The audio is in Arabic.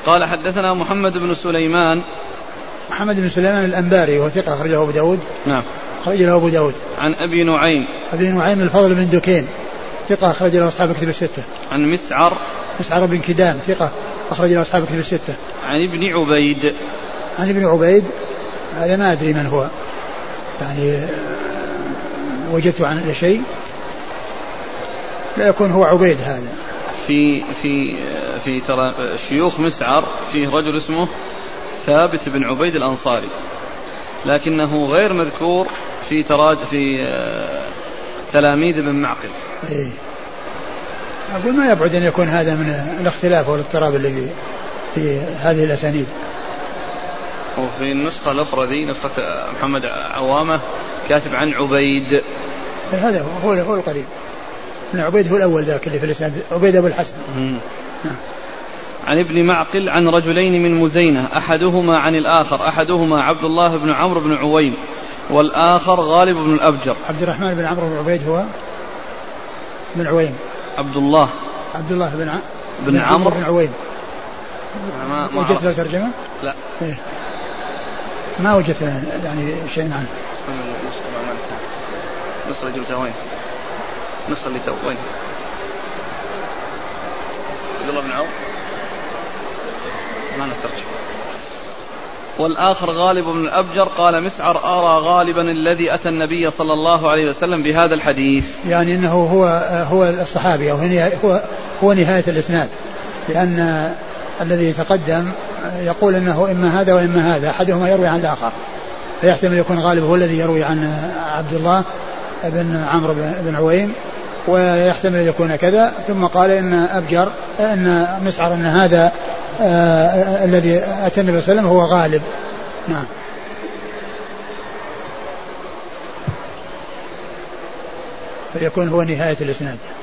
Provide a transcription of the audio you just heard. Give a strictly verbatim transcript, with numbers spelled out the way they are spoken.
قال حدثنا محمد بن سليمان. محمد بن سليمان الأنباري وهو ثقة أخرجه أبو داود. نعم. أخرج له أبو داود. عن أبي نعيم. أبي نعيم الفضل بن دكين ثقة أخرج له أصحاب الكتب الستة. عن مسعر. مسعر بن كدام ثقة أخرج له أصحاب الكتب الستة. عن ابن عبيد. عن ابن عبيد هذا ما أدري من هو, يعني وجدت عن شيء, لا يكون هو عبيد هذا. في في في ترى شيوخ مسعر فيه رجل اسمه ثابت بن عبيد الأنصاري, لكنه غير مذكور في تراج في تلاميذ بن معقل. إيه. أقول ما يبعد أن يكون هذا من الاختلاف والاضطراب الذي في هذه الأسانيد. وفي النسخة الأخرى ذي نسخة محمد عوامة كاتب عن عبيد. هذا هو هو القريب من عبيد, هو الأول ذاك اللي في الإسناد, عبيد أبو الحسن. عن ابن معقل عن رجلين من مزينة أحدهما عن الآخر, أحدهما عبد الله بن عمرو بن عويم والآخر غالب بن الأبجر. عبد الرحمن بن عمرو بن عبيد هو بن عويم. عبد الله عبد الله بن ع... بن عمرو بن عويم. ما ما وجدت له ترجمة؟ لا. إيه؟ ما وجدت يعني شيء عنه. نصر جبتها وين؟ نصر اللي تو وين؟ عبد الله بن عوف ما نترجم. والآخر غالب بن الأبجر. قال مسعر أرى غالبا الذي أتى النبي صلى الله عليه وسلم بهذا الحديث, يعني أنه هو هو الصحابي أو هو هو نهاية الإسناد, لأن الذي تقدم يقول أنه إما هذا وإما هذا, أحدهما يروي عن الآخر, فيحتمل يكون غالب هو الذي يروي عن عبد الله بن عمرو بن عويم, ويحتمل يكون كذا. ثم قال إن أبجر إن مسعر أن هذا آه الذي أتى النبي صلى الله عليه وسلم هو غالب. نعم. فيكون هو نهاية الإسناد.